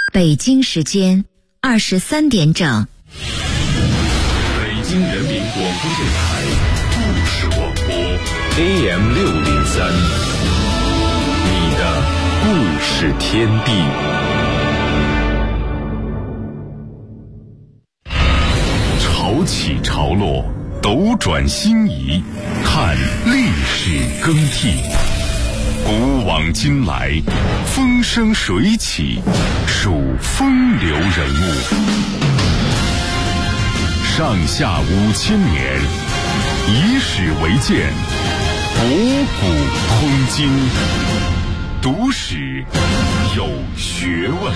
北京时间23点整。 北京人民广播电台故事广播 AM603， 你的故事天地。潮起潮落，斗转星移，看历史更替。古往今来，风生水起，数风流人物。上下5000年，以史为鉴，博古通今，读史有学问。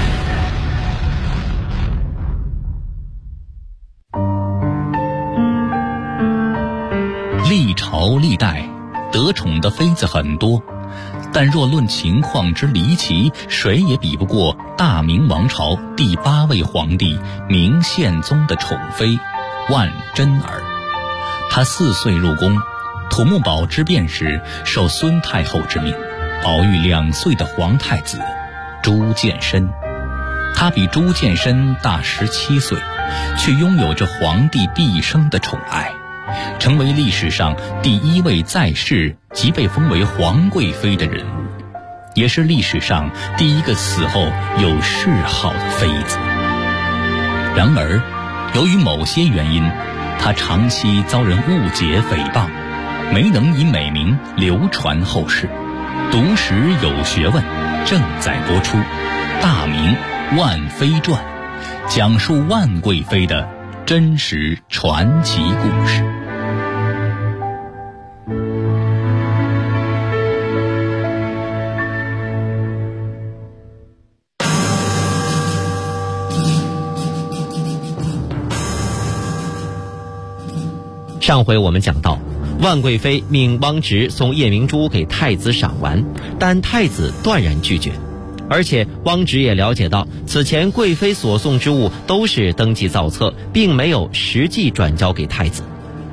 历朝历代得宠的妃子很多，但若论情况之离奇，谁也比不过大明王朝第8位皇帝明宪宗的宠妃万贞儿。她4岁入宫，土木堡之变时受孙太后之命，保育2岁的皇太子朱见深。她比朱见深大17岁，却拥有着皇帝毕生的宠爱，成为历史上第1位在世即被封为皇贵妃的人物，也是历史上第1个死后有谥号的妃子。然而，由于某些原因，她长期遭人误解诽谤，没能以美名流传后世。读史有学问正在播出《大明万妃传》，讲述万贵妃的真实传奇故事。 上回我们讲到，万贵妃命汪直送夜明珠给太子赏玩，但太子断然拒绝。而且汪直也了解到，此前贵妃所送之物都是登记造册，并没有实际转交给太子。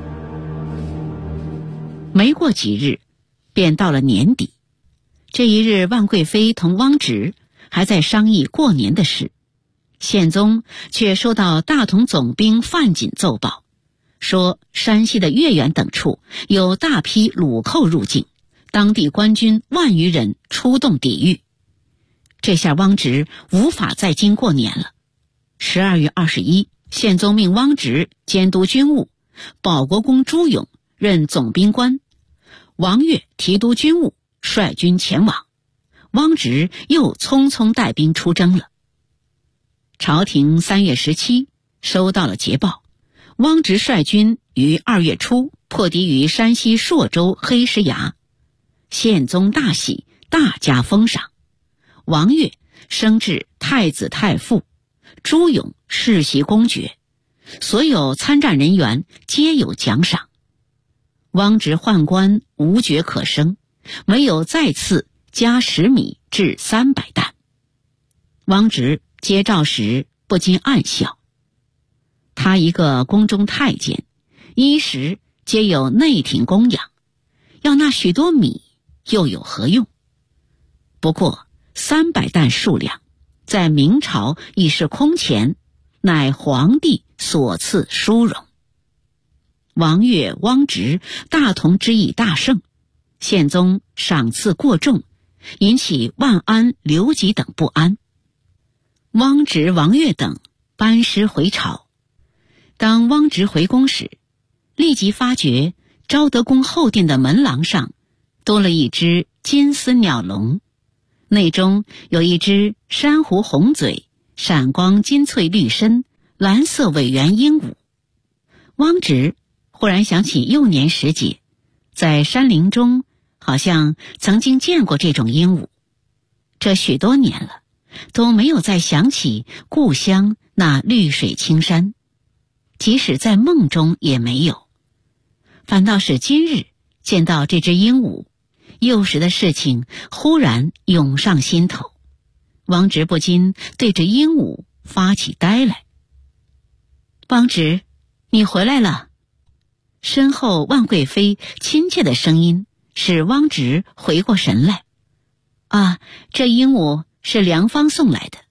没过几日，便到了年底。这一日，万贵妃同汪直还在商议过年的事，宪宗却收到大同总兵范锦奏报，说山西的岳远等处有大批虏寇入境，当地官军万余人出动抵御。这下汪直无法在京过年了。12月21，宪宗命汪直监督军务，保国公朱勇任总兵官，王悦提督军务，率军前往。汪直又匆匆带兵出征了。朝廷3月17收到了捷报，汪直率军于2月初破敌于山西朔州黑石崖，宪宗大喜，大加封赏。王悦升至太子太傅，朱勇世袭公爵，所有参战人员皆有奖赏。汪直宦官无爵可升，唯有再次加10米至300担。汪直接诏时不禁暗笑，他一个宫中太监，衣食皆有内廷供养，要那许多米又有何用？不过300担数量在明朝已是空前，乃皇帝所赐殊荣。王悦、汪直大同之役大胜，宪宗赏赐过重，引起万安、刘吉等不安。汪直、王悦等班师回朝。当汪直回宫时，立即发觉昭德宫后殿的门廊上多了一只金丝鸟笼，内中有一只珊瑚红嘴、闪光金翠绿身、蓝色尾缘鹦鹉。汪直忽然想起幼年时节，在山林中好像曾经见过这种鹦鹉，这许多年了，都没有再想起故乡那绿水青山，即使在梦中也没有。反倒是今日见到这只鹦鹉，幼时的事情忽然涌上心头，汪直不禁对着鹦鹉发起呆来。汪直，你回来了。身后万贵妃亲切的声音使汪直回过神来。啊，这鹦鹉是梁芳送来的，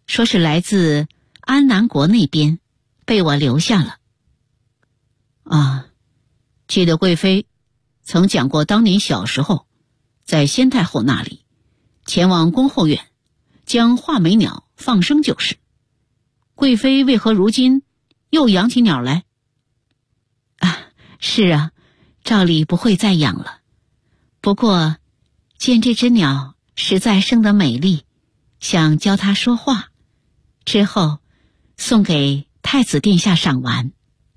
说是来自安南国那边，被我留下了。啊，记得贵妃曾讲过当年小时候在先太后那里前往宫后院将画眉鸟放生就是。贵妃为何如今又养起鸟来？是啊，照理不会再养了。不过见这只鸟实在生得美丽，想教它说话，之后送给太子殿下赏玩。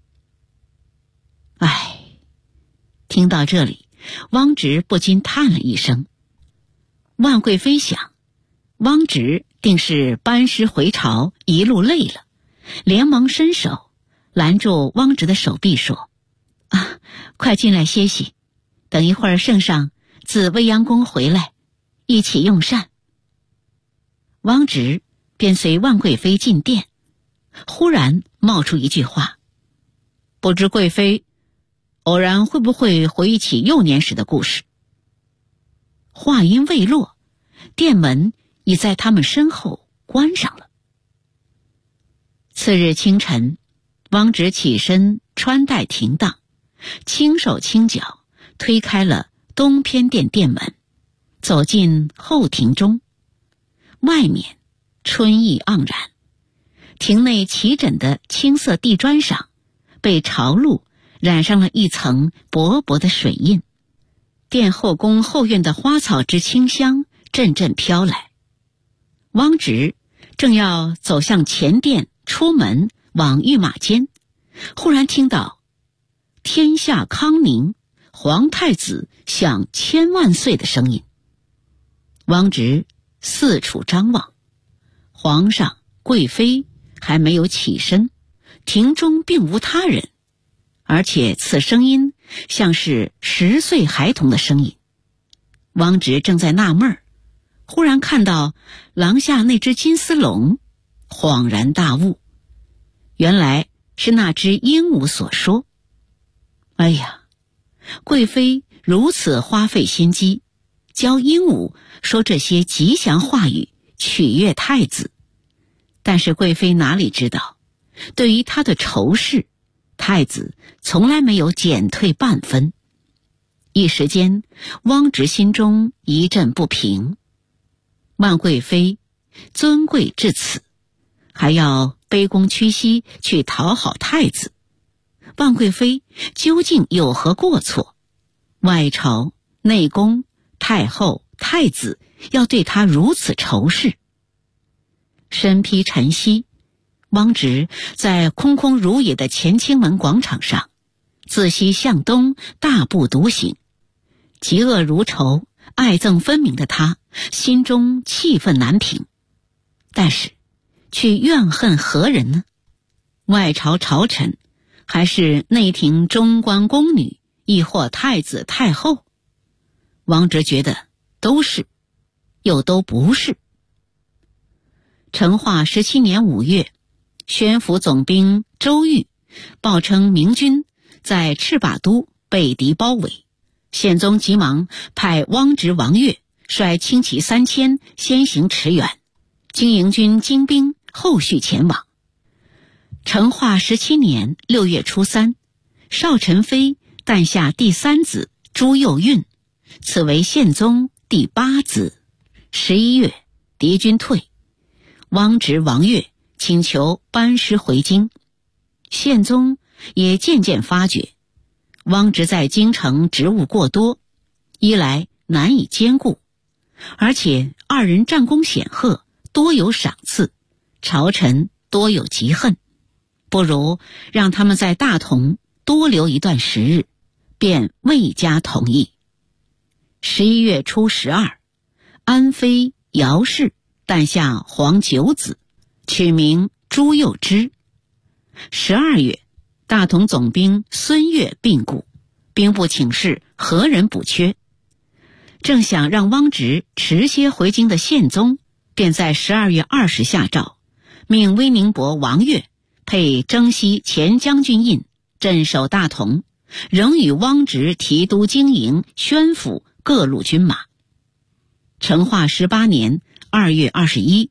听到这里，汪直不禁叹了一声。万贵妃想，汪直定是班师回朝一路累了，连忙伸手拦住汪直的手臂说：快进来歇息，等一会儿圣上自未央宫回来，一起用膳。汪直便随万贵妃进殿，忽然冒出一句话：不知贵妃偶然会不会回忆起幼年时的故事？话音未落，殿门已在他们身后关上了。次日清晨，汪直起身穿戴停当，轻手轻脚推开了东偏殿殿门，走进后庭中。外面春意盎然，庭内齐整的青色地砖上被朝露染上了一层薄薄的水印，殿后宫后院的花草之清香阵阵飘来。汪直正要走向前殿出门往御马间，忽然听到天下康宁，皇太子享千万岁的声音。汪直四处张望，皇上贵妃还没有起身，庭中并无他人，而且此声音像是10岁孩童的声音。汪直正在纳闷，忽然看到廊下那只金丝龙，恍然大悟，原来是那只鹦鹉所说。贵妃如此花费心机，教鹦鹉说这些吉祥话语，取悦太子。但是贵妃哪里知道，对于她的仇视，太子从来没有减退半分。一时间，汪直心中一阵不平。万贵妃尊贵至此，还要卑躬屈膝去讨好太子，万贵妃究竟有何过错？外朝、内宫、太后、太子要对她如此仇视。身披晨曦，汪直在空空如也的乾清门广场上，自西向东大步独行。嫉恶如仇、爱憎分明的他，心中气愤难平。但是去怨恨何人呢？外朝朝臣，还是内廷中官宫女，亦或太子太后？汪直觉得都是，又都不是。成化17年5月，宣府总兵周瑜报称明军在赤把都被敌包围，宪宗急忙派汪直、王悦率轻骑3000先行驰援，经营军精兵后续前往。成化17年6月初3，少宸妃诞下第3子朱佑愠，此为宪宗第8子。11月，敌军退，汪直、王悦请求班师回京。宪宗也渐渐发觉，汪直在京城职务过多，一来难以兼顾，而且二人战功显赫，多有赏赐，朝臣多有嫉恨，不如让他们在大同多留一段时日，便未加同意。11月初12，安妃姚氏诞下皇9子，取名朱佑之。12月，大同总兵孙悦病故，兵部请示何人补缺。正想让汪直迟些回京的宪宗，便在12月20下诏，命威宁伯王悦配征西前将军印，镇守大同，仍与汪直提督经营、宣府各路军马。成化18年2月21，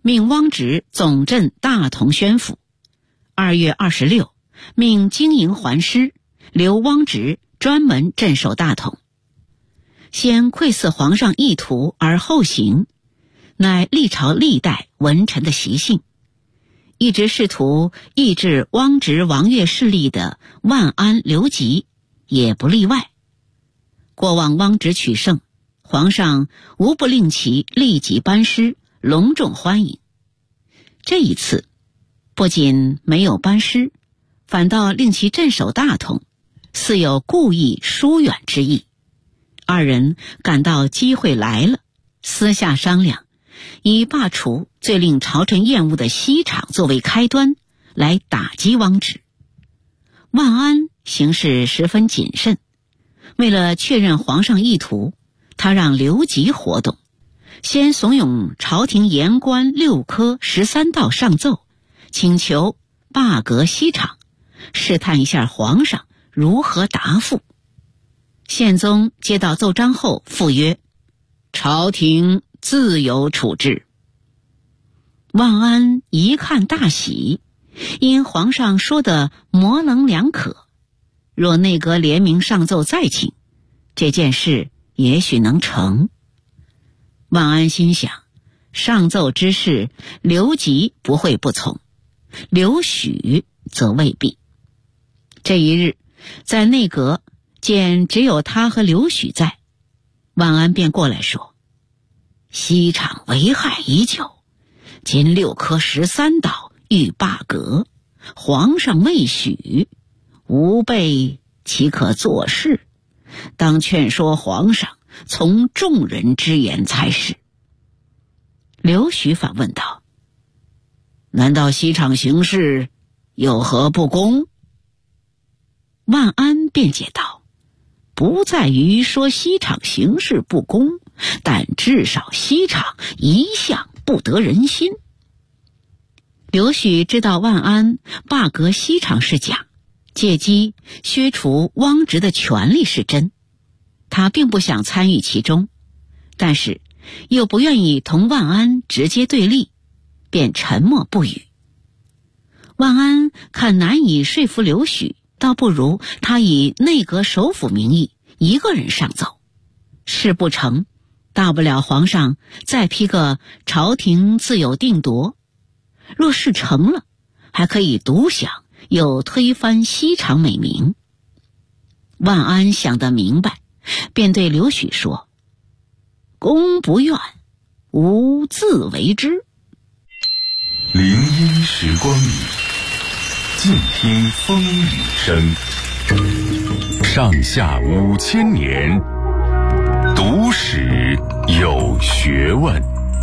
命汪直总镇大同宣府。2月26，命经营还师，留汪直专门镇守大同。先窥伺皇上意图而后行，乃历朝历代文臣的习性。一直试图抑制汪直王岳势力的万安、刘吉也不例外。过往汪直取胜，皇上无不令其立即班师，隆重欢迎。这一次不仅没有班师，反倒令其镇守大同，似有故意疏远之意。二人感到机会来了，私下商量，以罢黜最令朝臣厌恶的西厂作为开端，来打击汪直。万安行事十分谨慎，为了确认皇上意图，他让刘吉活动，先怂恿朝廷言官6科13道上奏，请求罢革西厂，试探一下皇上如何答复。宪宗接到奏章后复曰：朝廷自有处置。万安一看大喜，因皇上说的模棱两可，若内阁联名上奏再请，这件事也许能成。万安心想，上奏之事刘吉不会不从，刘许则未必。这一日在内阁见只有他和刘许在，万安便过来说：西厂为害已久，今6科13道欲罢革，皇上未许，吾辈岂可做事？当劝说皇上从众人之言才是。刘许反问道：难道西厂行事有何不公？万安辩解道：不在于说西厂行事不公，但至少西厂一向不得人心。刘许知道万安罢革西厂是假，借机削除汪直的权力是真，他并不想参与其中，但是又不愿意同万安直接对立，便沉默不语。万安看难以说服刘许，倒不如他以内阁首辅名义一个人上奏，事不成，大不了皇上再批个朝廷自有定夺，若事成了，还可以独享又推翻西厂美名。万安想得明白，便对刘许说：公不愿，吾自为之。 林荫时光里，静听风雨声。上下5000年，读史有学问。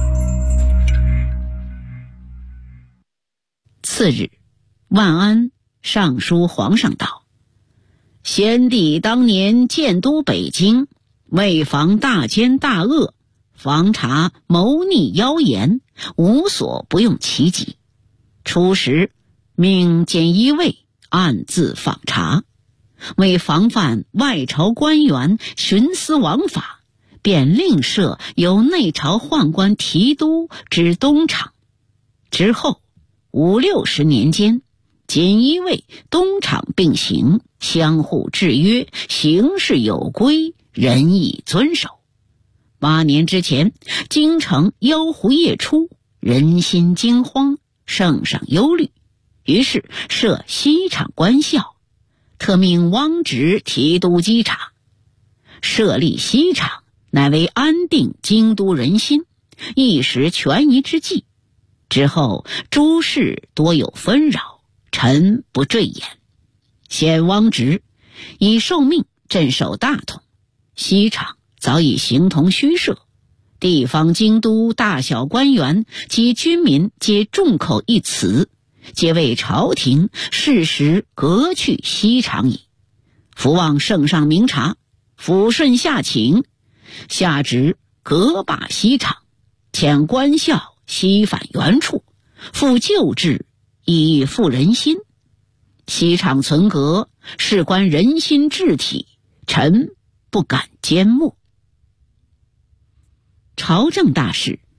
次日，万安上书皇上道：先帝当年建都北京，为防大奸大恶，防察谋逆妖言，无所不用其极。初时命检医卫暗自访查，为防范外朝官员徇私枉法，便另设由内朝宦官提督之东厂。之后50、60年间，锦衣卫、东厂并行，相互制约，行事有规，人亦遵守。8年之前，京城妖狐夜出，人心惊慌，圣上忧虑，于是设西厂官校，特命汪直提督稽查。设立西厂，乃为安定京都人心，一时权宜之计。之后诸事多有纷扰，臣不赘言。现汪直已受命镇守大同，西厂早已形同虚设，地方京都大小官员及军民皆众口一词，皆为朝廷适时革去西厂矣。伏望圣上明察，抚顺下请，下旨革罢西厂，遣官校西返原处，复旧制，以复人心。西厂存革，事关人心治体，臣不敢缄默。朝政大事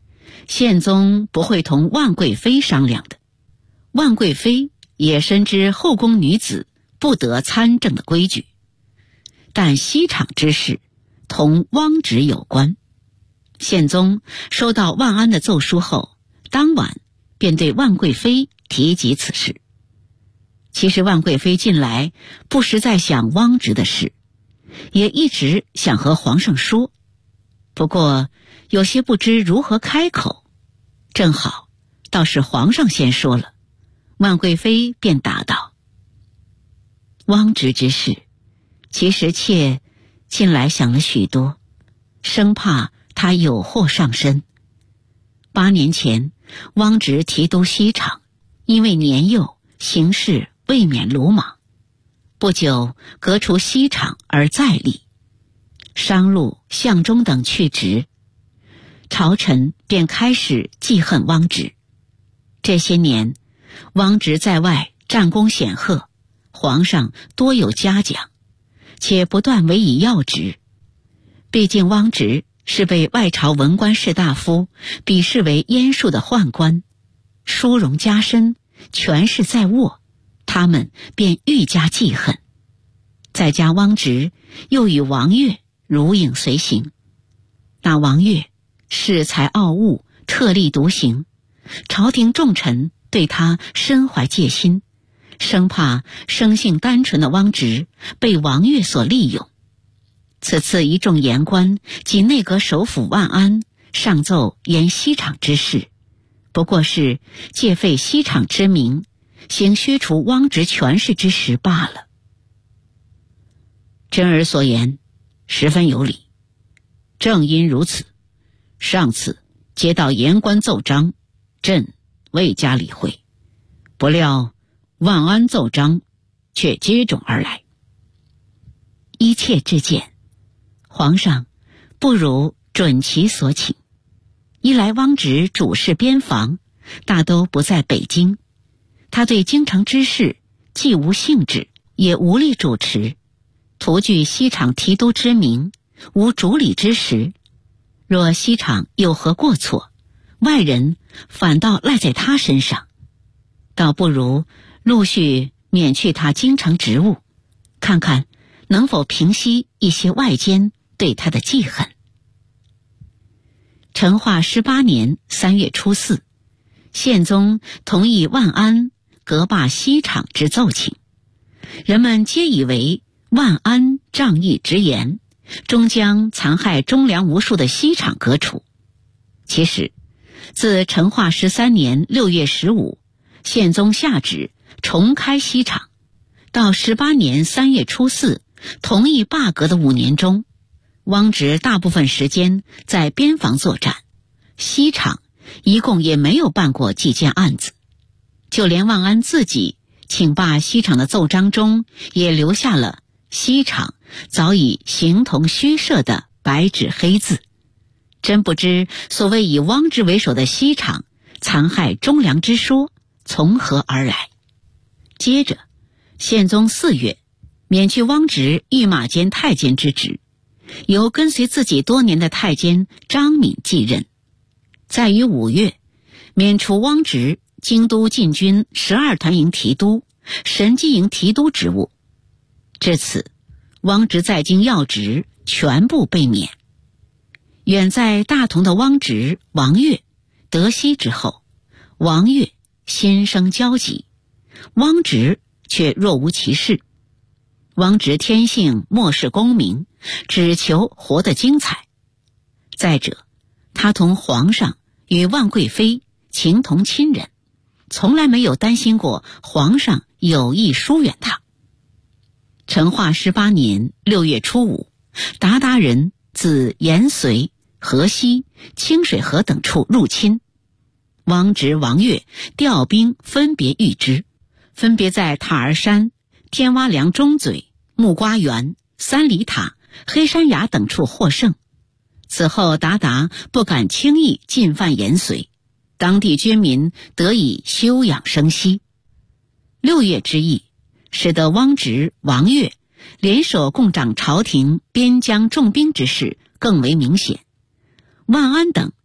宪宗不会同万贵妃商量的。万贵妃也深知后宫女子不得参政的规矩，但西厂之事同汪直有关。宪宗收到万安的奏书后，当晚便对万贵妃提及此事。其实万贵妃近来不时在想汪直的事，也一直想和皇上说，不过有些不知如何开口。正好倒是皇上先说了，万贵妃便答道：汪直之事，其实妾近来想了许多，生怕他有祸上身。8年前汪直提督西厂，因为年幼，行事未免鲁莽，不久革除西厂而再立，商禄、相中等去职，朝臣便开始记恨汪直。这些年汪直在外战功显赫，皇上多有嘉奖，且不断委以要职。毕竟汪直是被外朝文官士大夫鄙视为阉庶的宦官，殊荣加身，权势在握，他们便愈加记恨。再加汪直又与王悦如影随形，那王悦恃才傲物，特立独行，朝廷重臣对他深怀戒心，生怕生性单纯的汪直被王悦所利用。此次一众言官及内阁首辅万安上奏言西厂之事，不过是借废西厂之名，行削除汪直权势之实罢了。真儿所言十分有理，正因如此，上次接到言官奏章，朕未加理会，不料万安奏章却接踵而来。依妾之见，皇上不如准其所请。一来汪直主事边防，大都不在北京，他对京城之事既无兴致，也无力主持，徒具西厂提督之名，无主理之实。若西厂有何过错，外人反倒赖在他身上，倒不如陆续免去他京城职务，看看能否平息一些外间对他的记恨。成化18年3月初4，宪宗同意万安革罢西厂之奏请，人们皆以为万安仗义直言，终将残害忠良无数的西厂革除。其实自成化13年6月15，宪宗下旨重开西厂，到18年3月初4同意罢革的5年中，汪直大部分时间在边防作战，西厂一共也没有办过几件案子。就连万安自己请罢西厂的奏章中，也留下了西厂早已形同虚设的白纸黑字。真不知所谓以汪直为首的西厂残害忠良之说从何而来。接着宪宗4月免去汪直御马监太监之职，由跟随自己多年的太监张敏继任。再于5月免除汪直京都禁军12团营提督、神机营提督职务。至此，汪直在京要职全部被免。远在大同的汪直、王悦得悉之后，王悦心生焦急，汪直却若无其事。汪直天性漠视功名，只求活得精彩。再者，他同皇上与万贵妃情同亲人，从来没有担心过皇上有意疏远他。成化18年6月初5，鞑靼人自延绥、河西、清水河等处入侵，汪直、王悦调兵分别御之，分别在塔儿山、天洼梁中嘴、木瓜园、三里塔、黑山崖等处获胜。此后鞑靼不敢轻易进犯延绥，当地居民得以休养生息。6月之役使得汪直、王悦联手共掌朝廷边疆重兵之势更为明显。万安等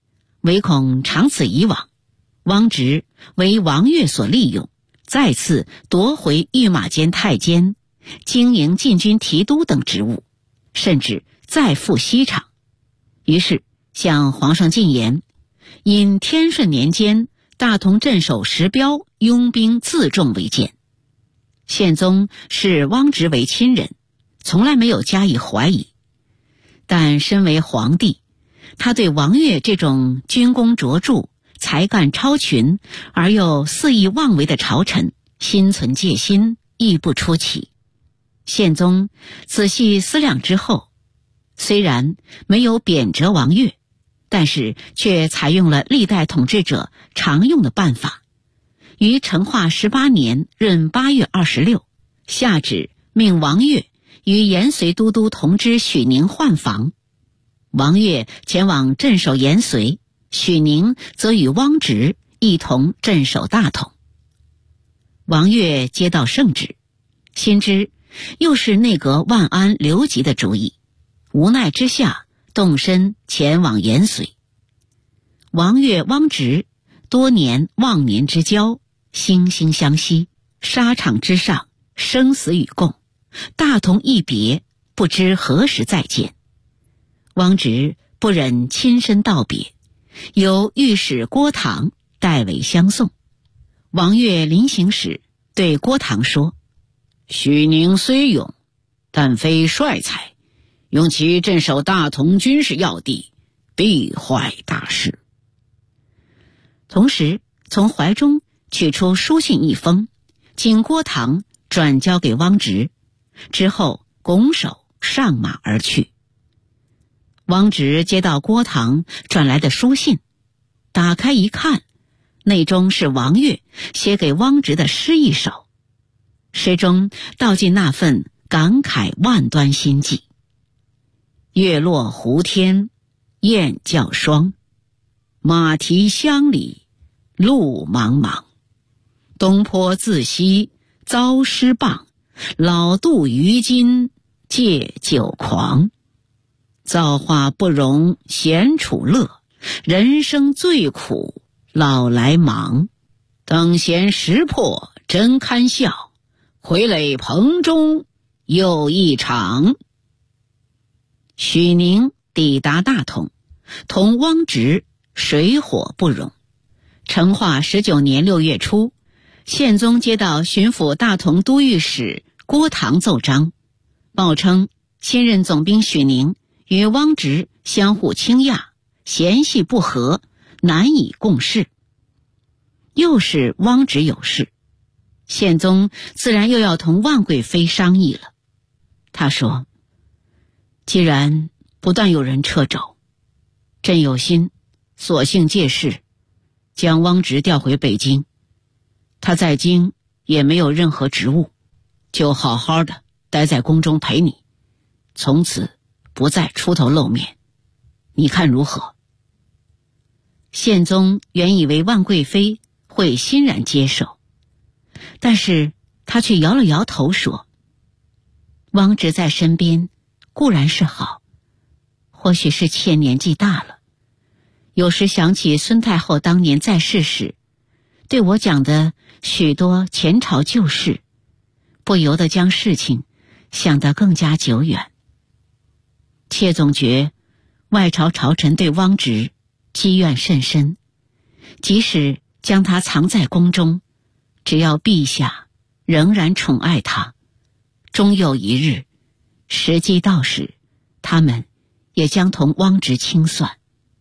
唯恐长此以往，汪直为王悦所利用，再次夺回御马监太监、经营禁军提督等职务，甚至再赴西厂。于是向皇上进言，因天顺年间大同镇守石彪拥兵自重为鉴。宪宗视汪直为亲人，从来没有加以怀疑，但身为皇帝，他对王悦这种军功卓著、才干超群而又肆意妄为的朝臣心存戒心，亦不出奇。宪宗仔细思量之后，虽然没有贬谪王悦，但是却采用了历代统治者常用的办法，于成化18年闰8月26下旨命王悦与延绥都督同知许宁换防。王悦前往镇守延绥，许宁则与汪直一同镇守大同。王悦接到圣旨，心知又是内阁万安刘吉的主意，无奈之下动身前往延绥。王悦、汪直多年忘年之交，惺惺相惜，沙场之上生死与共，大同一别，不知何时再见。汪直不忍亲身道别，由御史郭唐代为相送。王悦临行时对郭唐说：许宁虽勇，但非帅才，用其镇守大同军事要地，必坏大事。同时从怀中取出书信一封，经郭唐转交给汪直，之后拱手上马而去。汪直接到郭唐转来的书信，打开一看，内中是王悦写给汪直的诗一首，诗中道尽那份感慨万端心迹。月落湖天雁叫双，马蹄乡里路茫茫。东坡自西遭诗棒，老杜于今借酒狂。造化不容闲处乐，人生最苦老来忙。等闲识破真堪笑，傀儡棚中又一场。许宁抵达大同，同汪直水火不容。成化19年6月初，宪宗接到巡抚大同都御史郭唐奏章，报称新任总兵许宁与汪直相互倾轧，嫌隙不和，难以共事。又是汪直有事，宪宗自然又要同万贵妃商议了。他说：既然不但有人掣肘，朕有心索性借势将汪直调回北京，他在京也没有任何职务，就好好的待在宫中陪你，从此不再出头露面，你看如何？宪宗原以为万贵妃会欣然接受，但是他却摇了摇头说：汪直在身边固然是好，或许是妾年纪大了，有时想起孙太后当年在世时对我讲的许多前朝旧事，不由得将事情想得更加久远。妾总觉外朝朝臣对汪直积怨甚深，即使将他藏在宫中，只要陛下仍然宠爱他，终有一日时机到时，他们也将同汪直清算。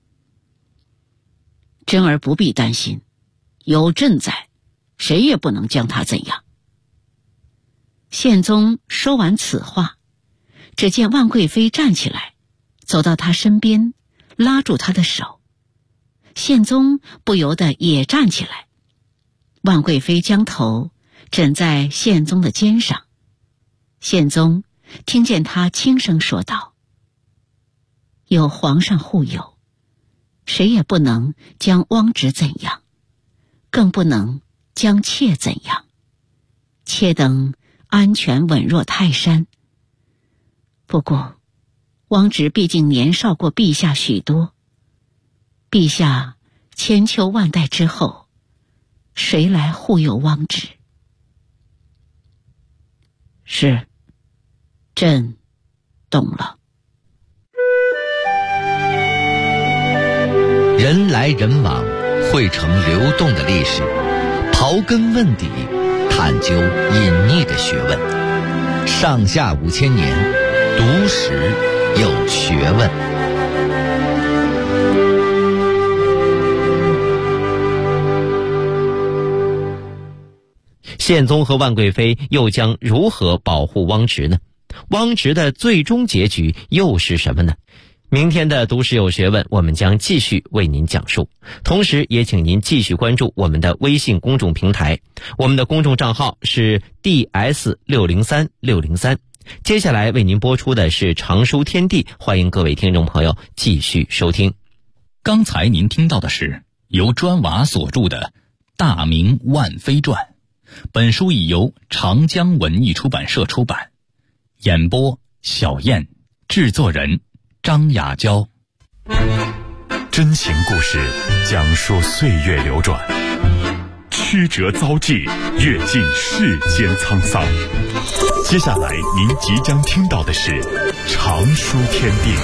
真儿不必担心，有朕在，谁也不能将他怎样。宪宗说完此话，只见万贵妃站起来，走到他身边，拉住他的手。宪宗不由得也站起来，万贵妃将头枕在宪宗的肩上。宪宗听见他轻声说道：有皇上护佑，谁也不能将汪直怎样，更不能将妾怎样。妾等安全稳若泰山。不过汪直毕竟年少过陛下许多，陛下千秋万代之后，谁来护佑汪直？是，朕懂了。 人来人往，汇成流动的历史，刨根问底，探究隐匿的学问。上下5000年，读史有学问。 宪宗和万贵妃又将如何保护汪直呢？汪直的最终结局又是什么呢？明天的读史有学问，我们将继续为您讲述。同时也请您继续关注我们的微信公众平台，我们的公众账号是 DS603603。接下来为您播出的是常书天地，欢迎各位听众朋友继续收听。 刚才您听到的是由砖瓦所著的《大明万妃传》，本书已由长江文艺出版社出版。演播小燕，制作人张雅娇。 真情故事讲述岁月流转，曲折遭际，阅尽世间沧桑。接下来您即将听到的是常书天地。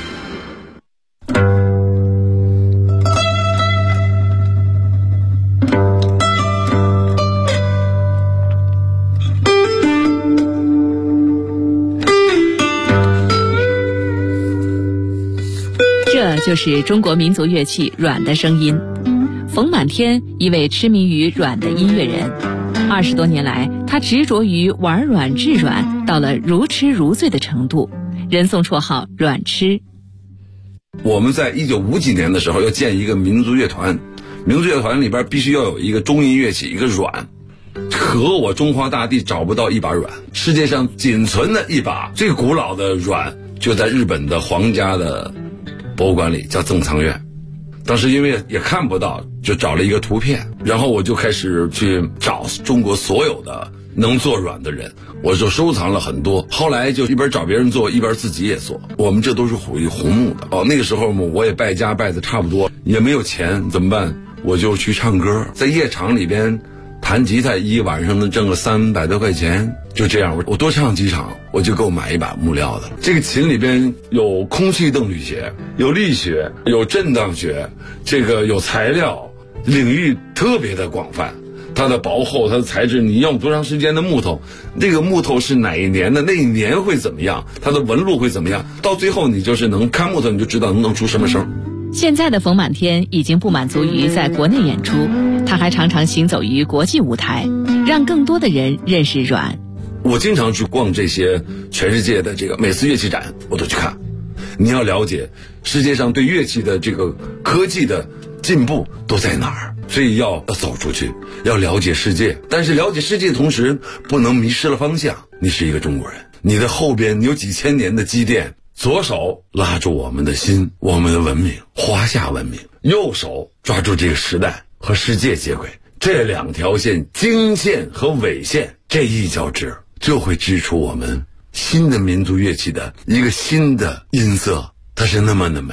这就是中国民族乐器阮的声音。冯满天，一位痴迷于阮的音乐人，20多年来，他执着于玩阮制阮，到了如痴如醉的程度，人送绰号阮痴。 我们在1950几年的时候要建一个民族乐团，民族乐团里边必须要有一个中音乐器，一个阮。可我中华大地找不到一把阮，世界上仅存的一把最古老的阮就在日本的皇家的博物馆里，叫赠藏院。当时因为也看不到，就找了一个图片，然后我就开始去找中国所有的能做阮的人，我就收藏了很多。后来就一边找别人做，一边自己也做。我们这都是属于红木的那个时候我也败家败的差不多，也没有钱，怎么办？我就去唱歌，在夜场里边弹吉他，一晚上能挣个300多块钱。就这样，我多唱几场，我就够买一把木料的。这个琴里边有空气动力学，有力学，有震荡学，这个有材料，领域特别的广泛。它的薄厚，它的材质，你用多长时间的木头，这个木头是哪一年的，那一年会怎么样，它的纹路会怎么样，到最后你就是能看木头，你就知道能出什么声。 现在的冯满天已经不满足于在国内演出，他还常常行走于国际舞台，让更多的人认识阮。 我经常去逛这些全世界的这个每次乐器展，我都去看。你要了解世界上对乐器的这个科技的进步都在哪儿，所以要走出去，要了解世界。但是了解世界的同时，不能迷失了方向。你是一个中国人，你的后边有几千年的积淀，左手拉住我们的心，我们的文明，华夏文明；右手抓住这个时代和世界接轨。这两条线，经线和纬线，这一交织，就会织出我们新的民族乐器的一个新的音色，它是那么的美。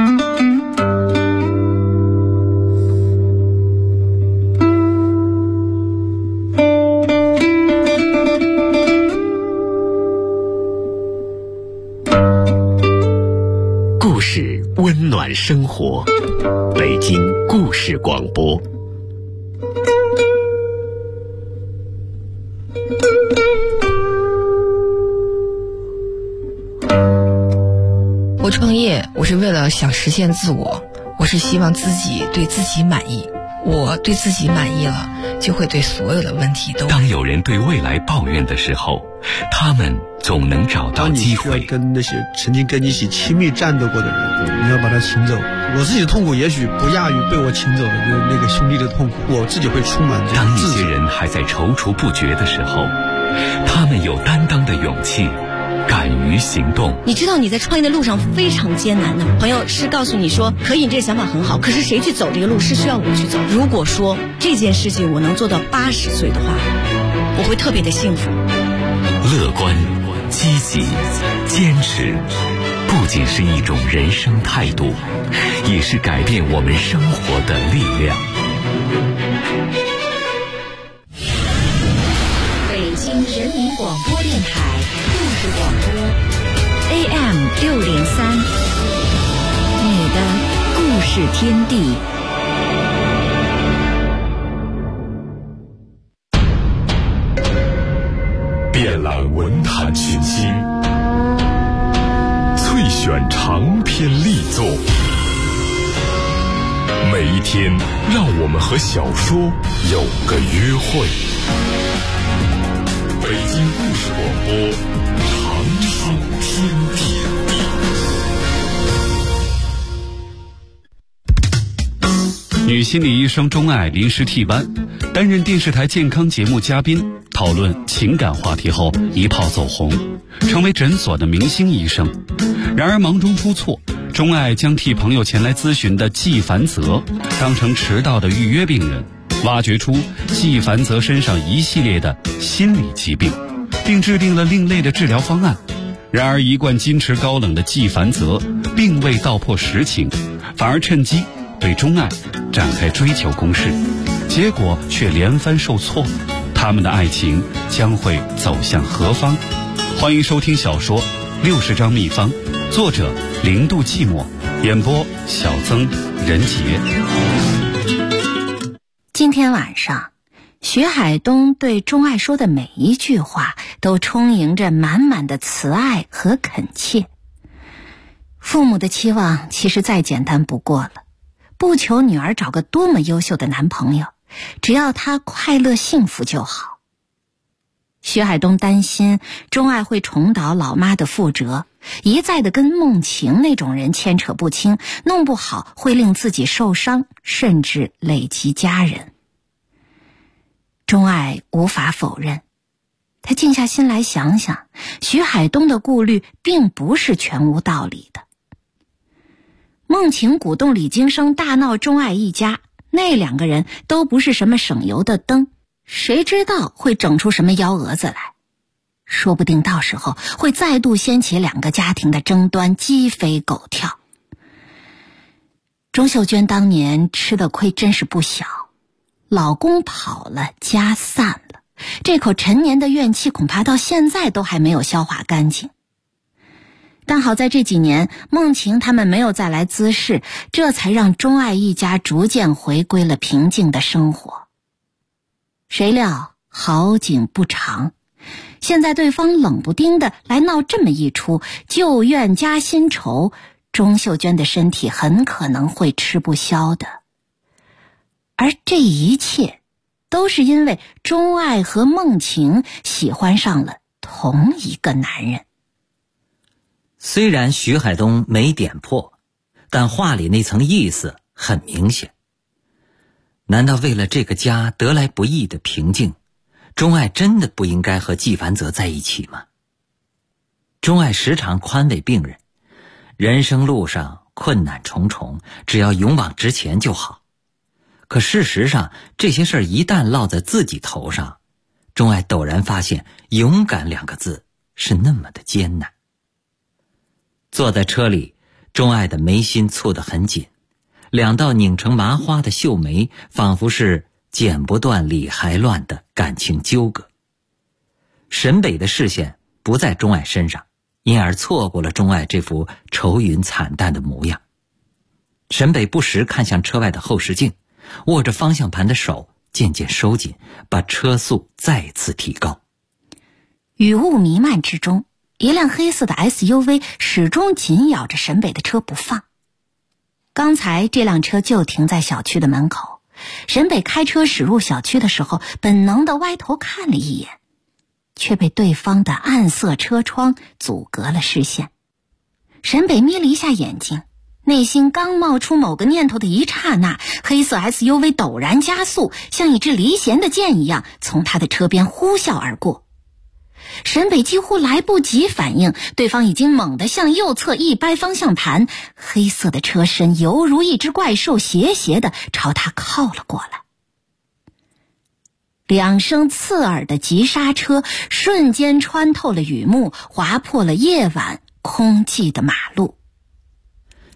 故事温暖生活，北京故事广播。 我创业，我是为了想实现自我，我是希望自己对自己满意。我对自己满意了，就会对所有的问题都。 当有人对未来抱怨的时候，他们总能找到机会。 当你需要跟那些曾经跟你一起亲密战斗过的人，你要把他请走。我自己的痛苦也许不亚于被我请走的那个兄弟的痛苦，我自己会充满这当一些人还在踌躇不决的时候，他们有担当的勇气，敢于行动。 你知道你在创业的路上非常艰难的，朋友是告诉你说可以，你这个想法很好，可是谁去走这个路是需要我去走。如果说这件事情我能做到80岁的话，我会特别的幸福。 乐观、积极、坚持，不仅是一种人生态度， 也是改变我们生活的力量。 北京人民广播电台故事广播 AM603，你的故事天地。 遍览文坛群星，萃选长篇力作，每一天让我们和小说有个约会。北京故事广播，长寿天地。 女心理医生钟爱临时替班，担任电视台健康节目嘉宾，讨论情感话题后一炮走红，成为诊所的明星医生。然而忙中出错，钟爱将替朋友前来咨询的季凡泽当成迟到的预约病人，挖掘出季凡泽身上一系列的心理疾病，并制定了另类的治疗方案。然而一贯矜持高冷的季凡泽并未道破实情，反而趁机对钟爱展开追求攻势，结果却连番受挫。他们的爱情将会走向何方？欢迎收听小说《60张秘方》，作者0度寂寞，演播小曾、任杰。 今天晚上，徐海东对钟爱说的每一句话都充盈着满满的慈爱和恳切。父母的期望其实再简单不过了，不求女儿找个多么优秀的男朋友，只要她快乐幸福就好。徐海东担心钟爱会重蹈老妈的覆辙，一再的跟孟晴那种人牵扯不清，弄不好会令自己受伤，甚至累及家人。钟爱无法否认，他静下心来想想，徐海东的顾虑并不是全无道理的。孟晴鼓动李京生大闹钟爱一家，那两个人都不是什么省油的灯，谁知道会整出什么幺蛾子来？说不定到时候会再度掀起两个家庭的争端，鸡飞狗跳。钟秀娟当年吃的亏真是不小，老公跑了，家散了，这口陈年的怨气恐怕到现在都还没有消化干净。但好在这几年孟晴他们没有再来滋事，这才让钟爱一家逐渐回归了平静的生活。谁料好景不长，现在对方冷不丁的来闹这么一出，旧怨加新仇，钟秀娟的身体很可能会吃不消的。而这一切都是因为钟爱和孟晴喜欢上了同一个男人。 虽然徐海东没点破，但话里那层意思很明显。难道为了这个家得来不易的平静，钟爱真的不应该和季凡泽在一起吗？钟爱时常宽慰病人，人生路上困难重重，只要勇往直前就好。可事实上，这些事儿一旦落在自己头上，钟爱陡然发现勇敢2个字是那么的艰难。坐在车里，钟爱的眉心蹙得很紧，2道拧成麻花的秀眉仿佛是剪不断理还乱的感情纠葛。沈北的视线不在钟爱身上，因而错过了钟爱这副愁云惨淡的模样。沈北不时看向车外的后视镜，握着方向盘的手渐渐收紧，把车速再次提高。 雨雾弥漫之中，一辆黑色的 SUV 始终紧咬着沈北的车不放。刚才这辆车就停在小区的门口，沈北开车驶入小区的时候，本能地歪头看了一眼，却被对方的暗色车窗阻隔了视线。沈北眯了一下眼睛，内心刚冒出某个念头的一刹那，黑色 SUV 陡然加速，像一支离弦的箭一样从他的车边呼啸而过。沈北几乎来不及反应，对方已经猛地向右侧一掰方向盘，黑色的车身犹如一只怪兽斜斜地朝他靠了过来。2声刺耳的急刹车瞬间穿透了雨幕，划破了夜晚空寂的马路。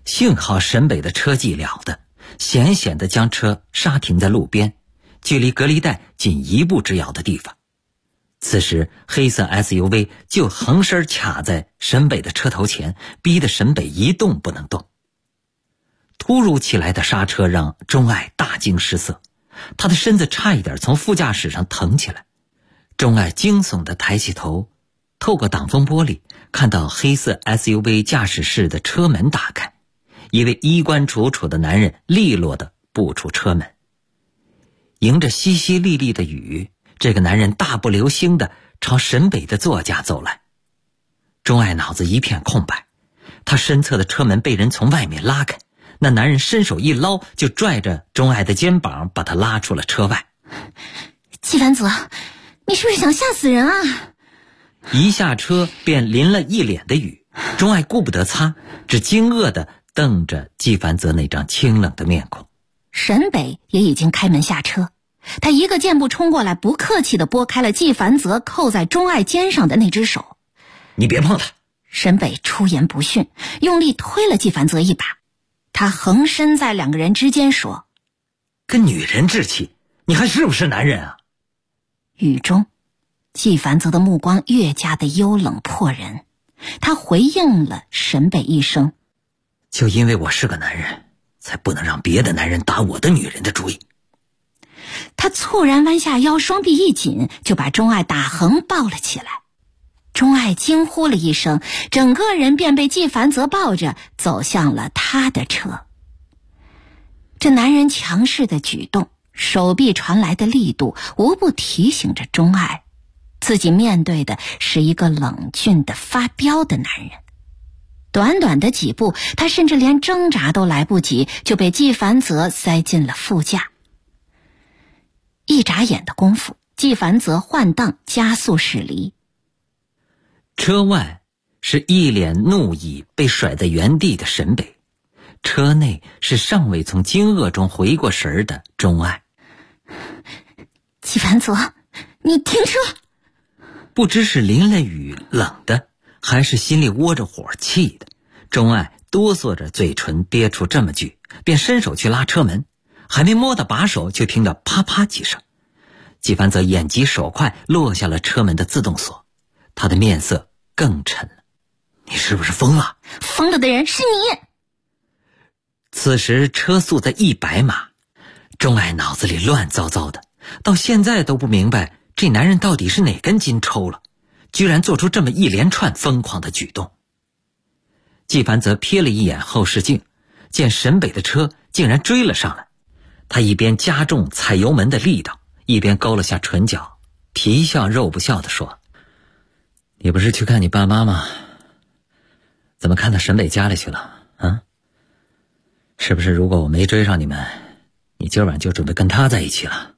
幸好沈北的车技了得，险险地将车刹停在路边，距离隔离带仅1步之遥的地方。此时黑色 SUV 就横身卡在沈北的车头前，逼得沈北一动不能动。突如其来的刹车让钟爱大惊失色，他的身子差一点从副驾驶上腾起来。钟爱惊悚地抬起头，透过挡风玻璃看到黑色 SUV 驾驶室的车门打开，一位衣冠楚楚的男人利落地步出车门。迎着淅淅沥沥的雨，这个男人大步流星地朝沈北的座驾走来。钟爱脑子一片空白，他身侧的车门被人从外面拉开，那男人伸手一捞，就拽着钟爱的肩膀把他拉出了车外。 季凡泽，你是不是想吓死人啊？ 一下车便淋了一脸的雨，钟爱顾不得擦，只惊愕地瞪着季凡泽那张清冷的面孔。 沈北也已经开门下车，他一个箭步冲过来，不客气地拨开了季凡泽扣在钟爱肩上的那只手。 你别碰他！ 沈北出言不逊，用力推了季凡泽一把。他横身在两个人之间说： 跟女人置气，你还是不是男人啊？ 雨中，季凡泽的目光越加的幽冷迫人。他回应了沈北一声： 就因为我是个男人，才不能让别的男人打我的女人的主意。 他猝然弯下腰，双臂一紧，就把钟爱打横抱了起来。钟爱惊呼了一声，整个人便被季凡泽抱着走向了他的车。这男人强势的举动，手臂传来的力度，无不提醒着钟爱，自己面对的是一个冷峻的发飙的男人。短短的几步，他甚至连挣扎都来不及，就被季凡泽塞进了副驾。一眨眼的功夫，季凡泽换挡加速驶离。 车外是一脸怒意被甩在原地的沈北，车内是尚未从惊愕中回过神的钟爱。 季凡泽，你停车！ 不知是淋了雨冷的，还是心里窝着火气的，钟爱哆嗦着嘴唇憋出这么句，便伸手去拉车门，还没摸到把手，就听到啪啪几声。季凡泽眼疾手快落下了车门的自动锁，他的面色更沉了。你是不是疯了？ 疯了的人是你！ 此时车速在100码，钟爱脑子里乱糟糟的，到现在都不明白这男人到底是哪根筋抽了，居然做出这么一连串疯狂的举动。季凡泽瞥了一眼后视镜，见沈北的车竟然追了上来，他一边加重踩油门的力道，一边勾了下唇角，皮笑肉不笑地说：你不是去看你爸妈吗？怎么看到沈北家里去了啊？是不是如果我没追上你们，你今晚就准备跟他在一起了？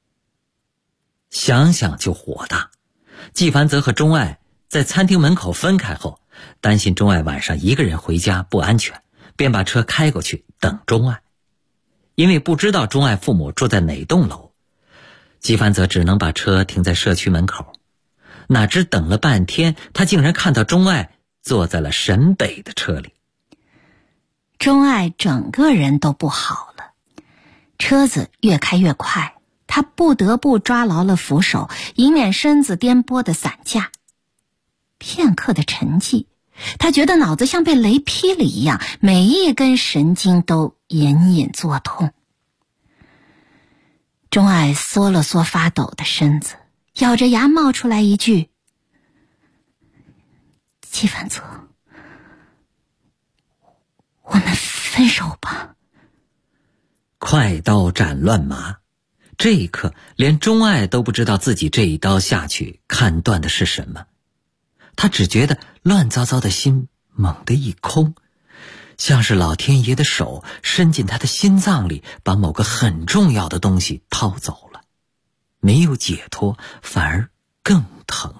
想想就火大。季凡泽和钟爱在餐厅门口分开后，担心钟爱晚上一个人回家不安全，便把车开过去等钟爱。因为不知道钟爱父母住在哪栋楼，季凡泽只能把车停在社区门口。哪知等了半天，他竟然看到钟爱坐在了沈北的车里。 钟爱整个人都不好了，车子越开越快，他不得不抓牢了扶手，以免身子颠簸的散架。片刻的沉寂，他觉得脑子像被雷劈了一样，每一根神经都隐隐作痛。钟爱缩了缩发抖的身子，咬着牙冒出来一句：季凡泽，我们分手吧。 快刀斩乱麻，这一刻连钟爱都不知道自己这一刀下去砍断的是什么。他只觉得乱糟糟的心猛地一空，像是老天爷的手伸进他的心脏里，把某个很重要的东西掏走了。没有解脱，反而更疼。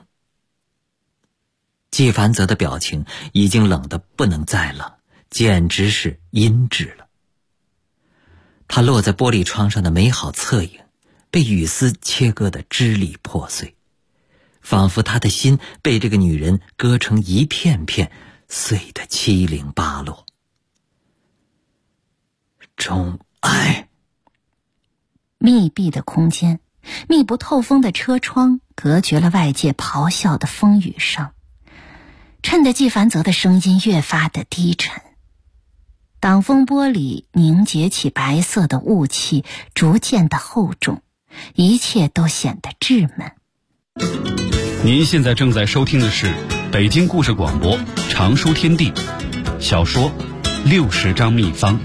季凡泽的表情已经冷得不能再冷，简直是阴鸷了。他落在玻璃窗上的美好侧影被雨丝切割得支离破碎，仿佛他的心被这个女人割成一片片，碎得七零八落。 钟爱。 密闭的空间，密不透风的车窗隔绝了外界咆哮的风雨声，衬得纪梵泽的声音越发的低沉。挡风玻璃凝结起白色的雾气，逐渐的厚重，一切都显得稚闷。 您现在正在收听的是北京故事广播常书天地小说60张秘方。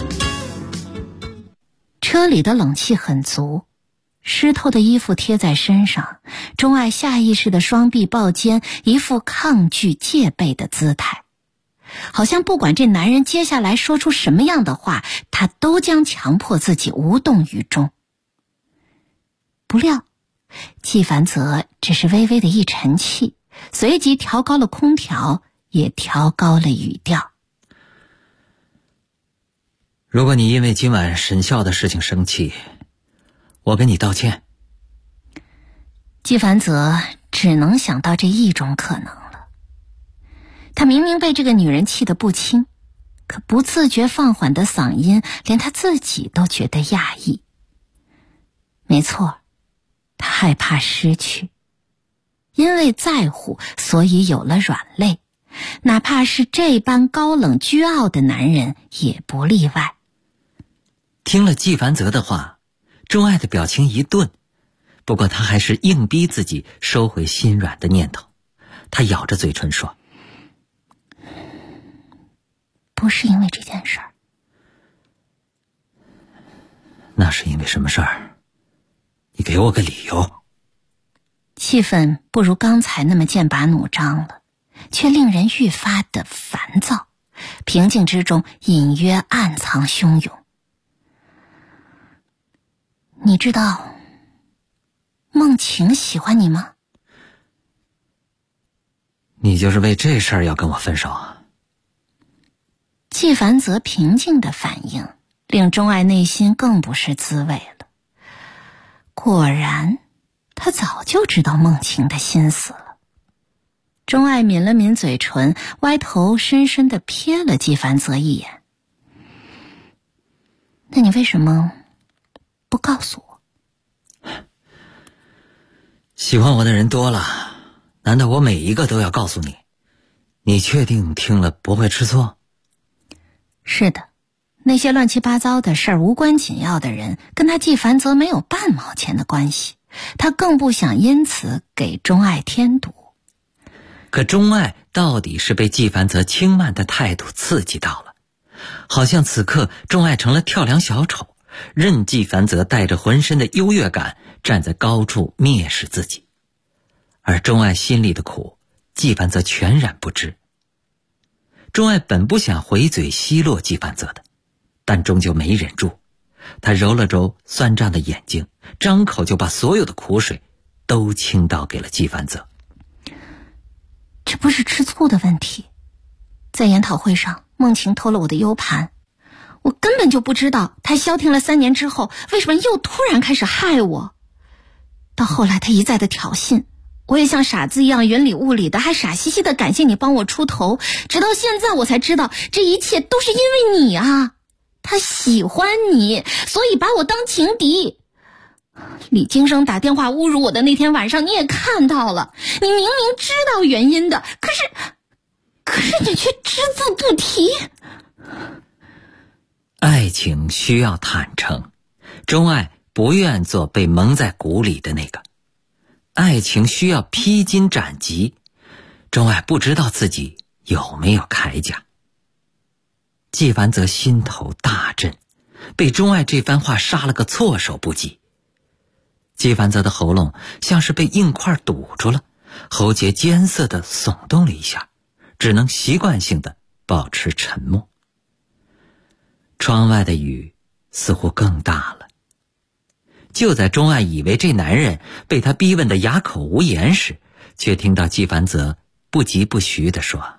车里的冷气很足，湿透的衣服贴在身上，钟爱下意识的双臂抱肩，一副抗拒戒备的姿态，好像不管这男人接下来说出什么样的话，他都将强迫自己无动于衷。不料纪梵泽只是微微的一沉气，随即调高了空调，也调高了语调。 如果你因为今晚审校的事情生气，我跟你道歉。 纪梵泽只能想到这一种可能了。他明明被这个女人气得不轻，可不自觉放缓的嗓音连他自己都觉得讶异。没错，他害怕失去，因为在乎，所以有了软肋，哪怕是这般高冷倨傲的男人也不例外。 听了纪梵泽的话，钟爱的表情一顿，不过他还是硬逼自己收回心软的念头。他咬着嘴唇说： 不是因为这件事儿。 那是因为什么事儿？你给我个理由。 气氛不如刚才那么剑拔弩张了，却令人愈发的烦躁，平静之中隐约暗藏汹涌。你知道梦晴喜欢你吗？ 你就是为这事儿要跟我分手啊？ 纪梵泽平静的反应令钟爱内心更不是滋味了。果然他早就知道梦晴的心思了。钟爱抿了抿嘴唇，歪头深深地瞥了纪梵泽一眼。那你为什么不告诉我？ 喜欢我的人多了，难道我每一个都要告诉你？你确定听了不会吃错？ 是的，那些乱七八糟的事儿无关紧要的人跟他纪梵泽没有半毛钱的关系，他更不想因此给钟爱添堵。 可钟爱到底是被纪梵泽轻慢的态度刺激到了，好像此刻钟爱成了跳梁小丑，任纪梵泽带着浑身的优越感站在高处蔑视自己。而钟爱心里的苦，纪梵泽全然不知。钟爱本不想回嘴奚落纪梵泽的，但终究没忍住，他揉了揉酸胀的眼睛，张口就把所有的苦水都倾倒给了纪梵泽。 这不是吃醋的问题。在研讨会上，梦晴偷了我的 U 盘，我根本就不知道他消停了3年之后，为什么又突然开始害我。到后来他一再的挑衅，我也像傻子一样云里雾里的，还傻兮兮的感谢你帮我出头，直到现在我才知道，这一切都是因为你啊！他喜欢你，所以把我当情敌。李金生打电话侮辱我的那天晚上，你也看到了，你明明知道原因的，可是你却只字不提。 爱情需要坦诚，钟爱不愿做被蒙在鼓里的那个。爱情需要披荆斩棘，钟爱不知道自己有没有铠甲。纪梵泽心头大震，被钟爱这番话杀了个措手不及。纪梵泽的喉咙像是被硬块堵住了，喉结艰涩地耸动了一下，只能习惯性地保持沉默。窗外的雨似乎更大了。就在钟爱以为这男人被他逼问得哑口无言时，却听到纪梵泽不疾不徐地说：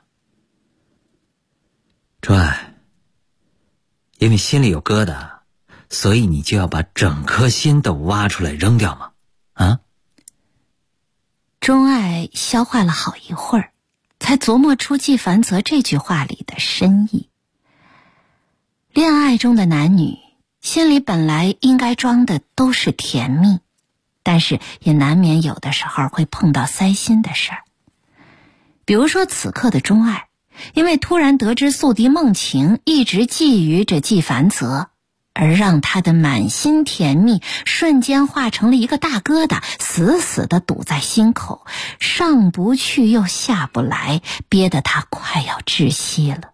钟爱，因为心里有疙瘩，所以你就要把整颗心都挖出来扔掉吗？啊？ 钟爱消化了好一会儿，才琢磨出纪梵泽这句话里的深意。 恋爱中的男女心里本来应该装的都是甜蜜，但是也难免有的时候会碰到塞心的事儿。比如说此刻的钟爱，因为突然得知宿敌梦晴一直觊觎着纪梵泽，而让他的满心甜蜜瞬间化成了一个大疙瘩，死死地堵在心口，上不去又下不来，憋得他快要窒息了。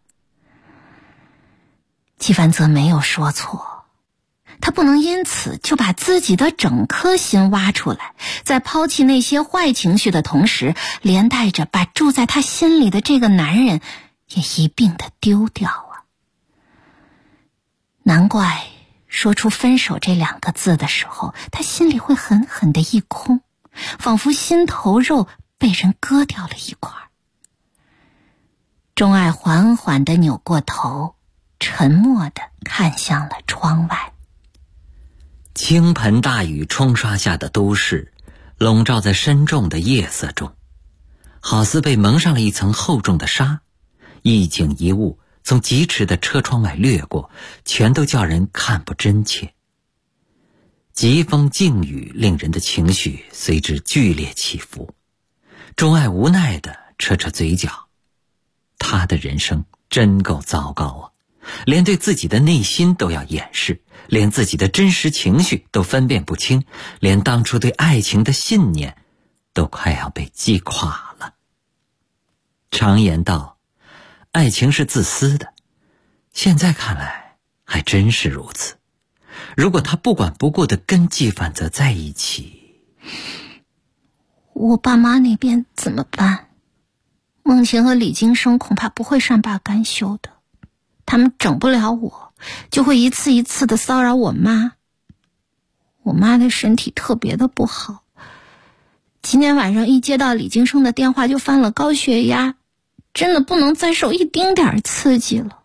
纪梵泽没有说错，他不能因此就把自己的整颗心挖出来，在抛弃那些坏情绪的同时，连带着把住在他心里的这个男人也一并的丢掉啊！难怪说出分手这2个字的时候，他心里会狠狠的一空，仿佛心头肉被人割掉了一块。钟爱缓缓地扭过头，沉默地看向了窗外。 倾盆大雨冲刷下的都市，笼罩在深重的夜色中，好似被蒙上了一层厚重的纱，一景一物从疾驰的车窗外掠过，全都叫人看不真切。疾风劲雨令人的情绪随之剧烈起伏。钟爱无奈地扯扯嘴角，他的人生真够糟糕啊！连对自己的内心都要掩饰，连自己的真实情绪都分辨不清，连当初对爱情的信念都快要被击垮了。常言道，爱情是自私的，现在看来还真是如此。如果他不管不顾地跟纪梵泽在一起， 我爸妈那边怎么办？孟晴和李金生恐怕不会善罢甘休的，他们整不了我，就会一次一次地骚扰我妈。我妈的身体特别的不好，今天晚上一接到李金生的电话就犯了高血压，真的不能再受一丁点刺激了。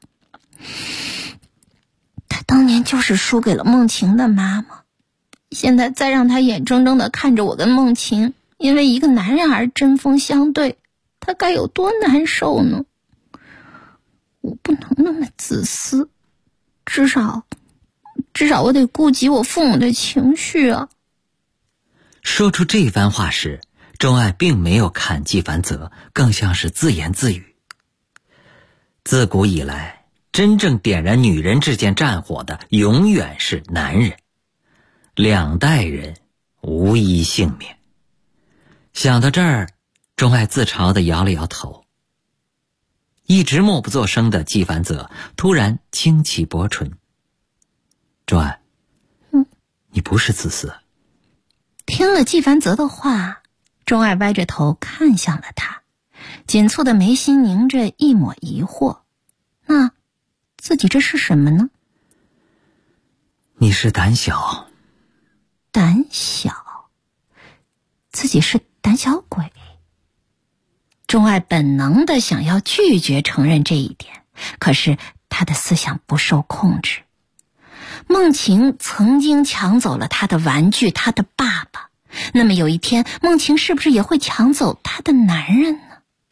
他当年就是输给了孟晴的妈妈，现在再让他眼睁睁地看着我跟孟晴因为一个男人而针锋相对，他该有多难受呢？我不能那么自私，至少我得顾及我父母的情绪啊。 说出这番话时，钟爱并没有看纪梵泽，更像是自言自语。自古以来，真正点燃女人之间战火的永远是男人，2代人无一幸免。想到这儿，钟爱自嘲地摇了摇头。一直默不作声的纪梵泽突然轻启薄唇：“钟爱，你不是自私。” 听了纪梵泽的话，钟爱歪着头看向了他，紧蹙的眉心凝着一抹疑惑。那自己这是什么呢？ 你是胆小。 胆小？自己是胆小鬼？钟爱本能的想要拒绝承认这一点，可是他的思想不受控制。孟晴曾经抢走了他的玩具，他的爸爸，那么有一天孟晴是不是也会抢走他的男人呢？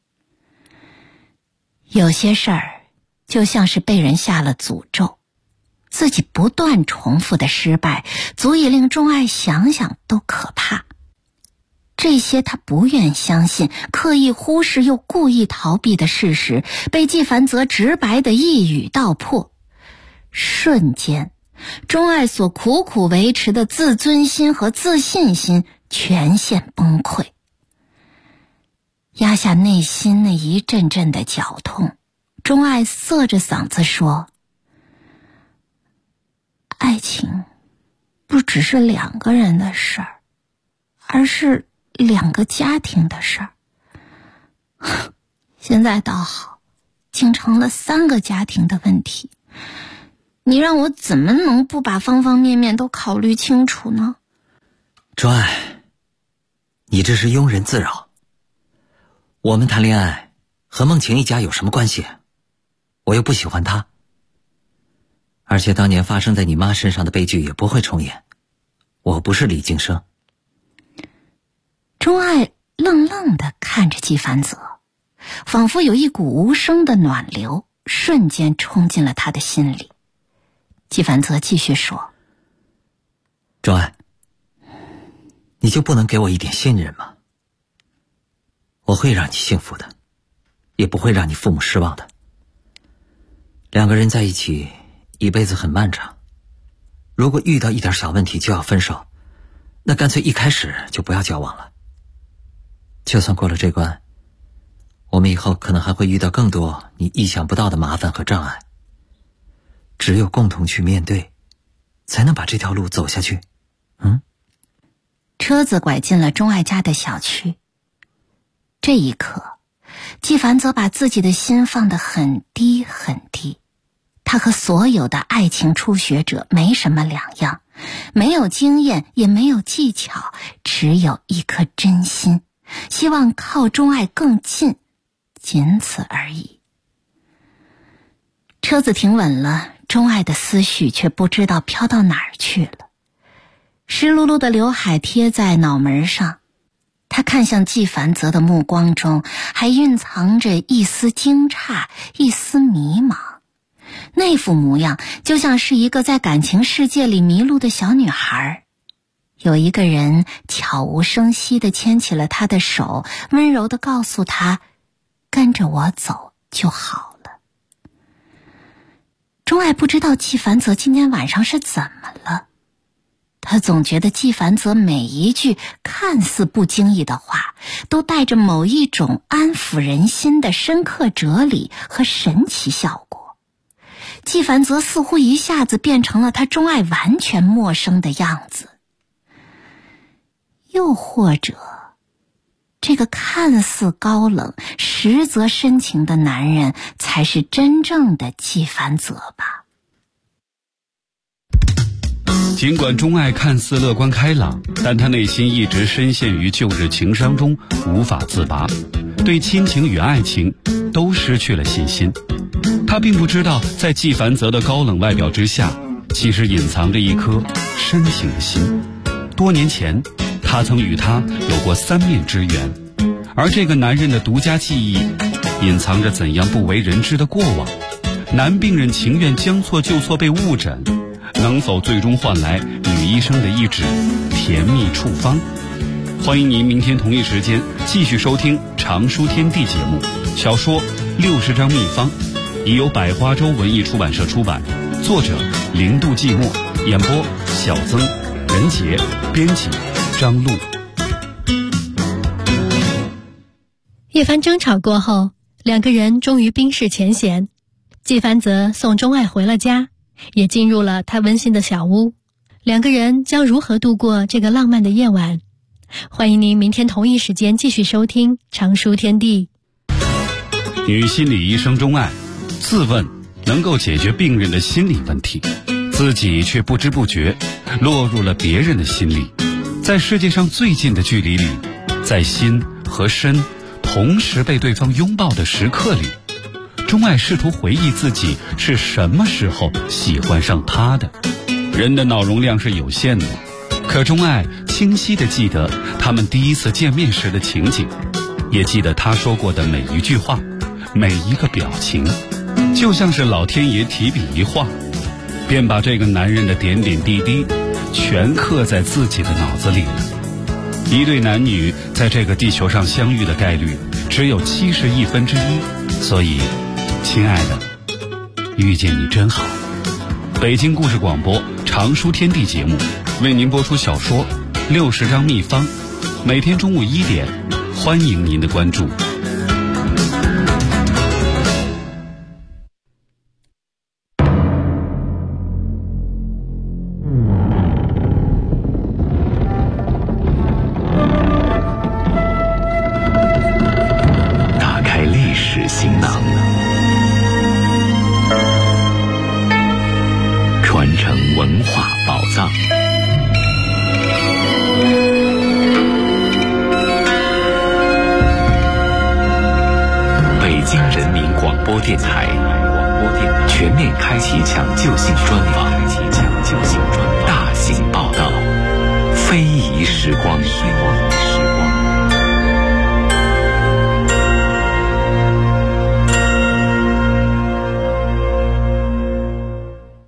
有些事儿就像是被人下了诅咒，自己不断重复的失败，足以令钟爱想想都可怕。这些他不愿相信，刻意忽视又故意逃避的事实，被纪梵泽直白的一语道破。瞬间，钟爱所苦苦维持的自尊心和自信心全线崩溃。压下内心那一阵阵的绞痛，钟爱塞着嗓子说：“爱情不只是2个人的事儿，而是2个家庭的事儿。现在倒好，竟成了3个家庭的问题。你让我怎么能不把方方面面都考虑清楚呢？” 钟爱，你这是庸人自扰。我们谈恋爱和孟晴一家有什么关系？我又不喜欢他，而且当年发生在你妈身上的悲剧也不会重演。我不是李晋生。 钟爱愣愣地看着纪梵泽，仿佛有一股无声的暖流瞬间冲进了他的心里。 纪梵泽继续说： 钟爱，你就不能给我一点信任吗？我会让你幸福的，也不会让你父母失望的。两个人在一起一辈子很漫长，如果遇到一点小问题就要分手，那干脆一开始就不要交往了。就算过了这关，我们以后可能还会遇到更多你意想不到的麻烦和障碍。只有共同去面对，才能把这条路走下去。 车子拐进了钟爱家的小区。这一刻，纪梵泽把自己的心放得很低很低。他和所有的爱情初学者没什么两样，没有经验，也没有技巧，只有一颗真心，希望靠钟爱更近，仅此而已。车子停稳了，钟爱的思绪却不知道飘到哪儿去了。湿漉漉的刘海贴在脑门上，他看向纪梵泽的目光中还蕴藏着一丝惊诧，一丝迷茫。那副模样就像是一个在感情世界里迷路的小女孩。有一个人悄无声息地牵起了她的手，温柔地告诉她，跟着我走就好了。钟爱不知道纪梵泽今天晚上是怎么了，他总觉得纪梵泽每一句看似不经意的话，都带着某一种安抚人心的深刻哲理和神奇效果。纪梵泽似乎一下子变成了他钟爱完全陌生的样子。又或者，这个看似高冷实则深情的男人才是真正的纪梵泽吧。 尽管钟爱看似乐观开朗，但他内心一直深陷于旧日情伤中无法自拔，对亲情与爱情都失去了信心。他并不知道，在纪梵泽的高冷外表之下，其实隐藏着一颗深情的心。多年前，他曾与他有过3面之缘，而这个男人的独家记忆，隐藏着怎样不为人知的过往。男病人情愿将错就错被误诊，能否最终换来女医生的一纸甜蜜处方？欢迎您明天同一时间继续收听《常书天地》节目。小说《60张秘方》已由百花洲文艺出版社出版，作者零度寂寞，演播小曾、任杰，编辑张璐。 一番争吵过后，两个人终于冰释前嫌。纪梵泽送钟爱回了家，也进入了他温馨的小屋。两个人将如何度过这个浪漫的夜晚？欢迎您明天同一时间继续收听《常书天地》。 女心理医生钟爱自问能够解决病人的心理问题，自己却不知不觉落入了别人的心里。在世界上最近的距离里，在心和身同时被对方拥抱的时刻里，钟爱试图回忆自己是什么时候喜欢上他的。人的脑容量是有限的，可钟爱清晰地记得他们第一次见面时的情景，也记得他说过的每一句话，每一个表情，就像是老天爷提笔一画，便把这个男人的点点滴滴全刻在自己的脑子里了。一对男女在这个地球上相遇的概率只有1/71，所以亲爱的，遇见你真好。北京故事广播常书天地节目为您播出小说60张秘方，每天中午1点，欢迎您的关注。 打开历史行囊，传承文化宝藏。北京人民广播电台全面开启抢救性专访，大型报道，非遗时光。 流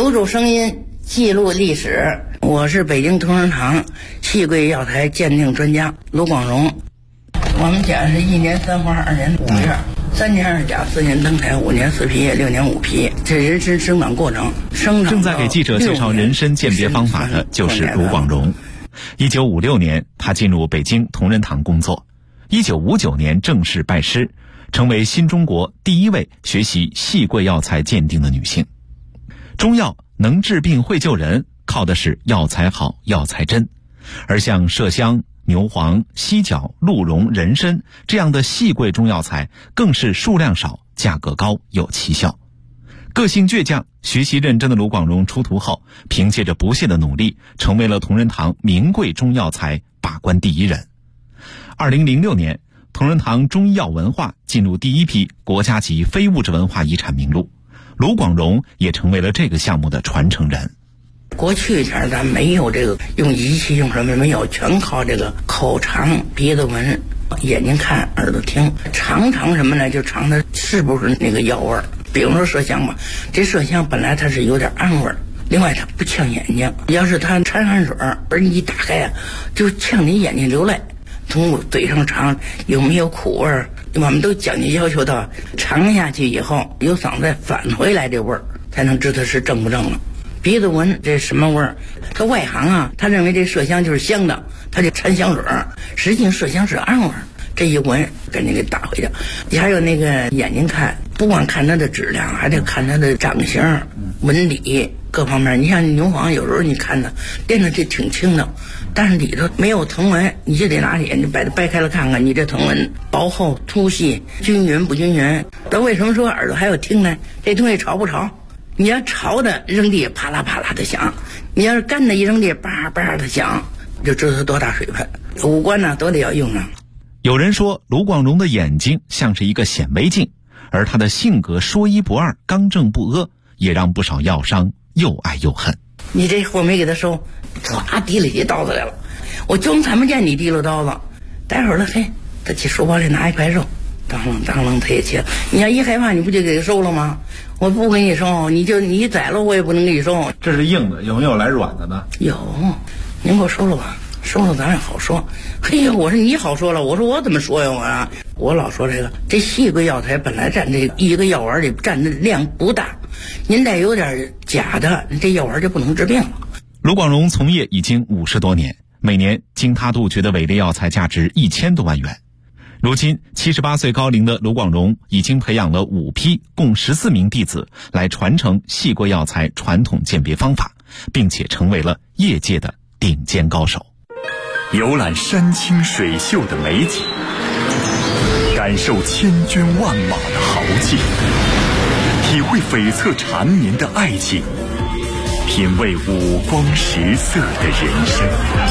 留住声音，记录历史。我是北京同仁堂细桂药材鉴定专家卢广荣。我们家是1年3花2年5月，3年2甲4年登台5年4批6年5批，这人参生长过程。 正在给记者介绍人参鉴别方法的就是卢广荣。1956年，他进入北京同仁堂工作。1959年正式拜师，成为新中国第一位学习细桂药材鉴定的女性。中药能治病会救人，靠的是药材好药材真，而像麝香、牛黄、犀角、鹿茸、人参这样的细桂中药材更是数量少、价格高、有奇效。个性倔强、学习认真的卢广荣出徒后，凭借着不懈的努力，成为了同仁堂名贵中药材把关第一人。2006年，同仁堂中医药文化进入第一批国家级非物质文化遗产名录，卢广荣也成为了这个项目的传承人。 过去前咱没有这个用仪器用什么没有，全靠这个口尝、鼻子闻、眼睛看、耳朵听，尝什么呢？就尝它是不是那个药味儿。比如说麝香吧，这麝香本来它是有点氨味儿，另外它不呛眼睛，要是它掺汗水而你一打开啊，就呛你眼睛流泪。从我嘴上尝有没有苦味儿，我们都讲究要求到尝下去以后由嗓子返回来这味儿，才能知道是正不正了。鼻子闻这什么味儿？他外行啊，他认为这麝香就是香的，他就掺香水，实际上麝香是氨味儿。这一闻赶紧给打回去。还有那个眼睛看，不光看它的质量，还得看它的长相、纹理各方面。你像牛黄，有时候你看它练的这挺轻的，但是里头没有藤纹，你就得拿眼睛把它掰开了看看，你这藤纹薄厚、粗细、均匀不均匀。但为什么说耳朵还有听呢？这东西潮不潮？你要潮的扔地啪啦啪啦的响，你要是干的一扔地叭叭的响，就知道它多大水分。五官呢都得要用上。 有人说卢广荣的眼睛像是一个显微镜，而他的性格说一不二、刚正不阿，也让不少药商又爱又恨。 你这货没给他收，唰提了起刀子来了，我就看不见你提了刀子。待会儿了，嘿，他去书包里拿一块肉，当啷他也切。你要一害怕，你不就给他收了吗？我不给你收，你宰了我也不能给你收。 这是硬的，有没有来软的呢？ 有，您给我收了吧。收了咱也好说。嘿呀，我说你好说了，我说我怎么说呀？我老说这细桂药材本来占这一个药丸里占的量不大，您再有点假的，这药丸就不能治病了。 卢广荣从业已经50多年，每年经他杜绝的伪劣药材价值1000多万元。如今78岁高龄的卢广荣已经培养了5批共14名弟子来传承细桂药材传统鉴别方法，并且成为了业界的顶尖高手。 游览山清水秀的美景，感受千军万马的豪气，体会悱恻缠绵的爱情，品味五光十色的人生。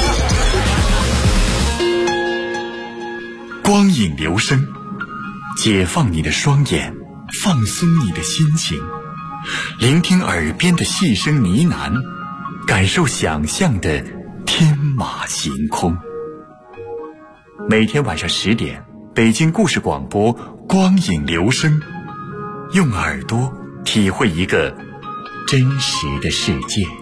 光影留声，解放你的双眼，放松你的心情，聆听耳边的细声呢喃，感受想象的天马行空。每天晚上10点，北京故事广播光影留声，用耳朵体会一个真实的世界。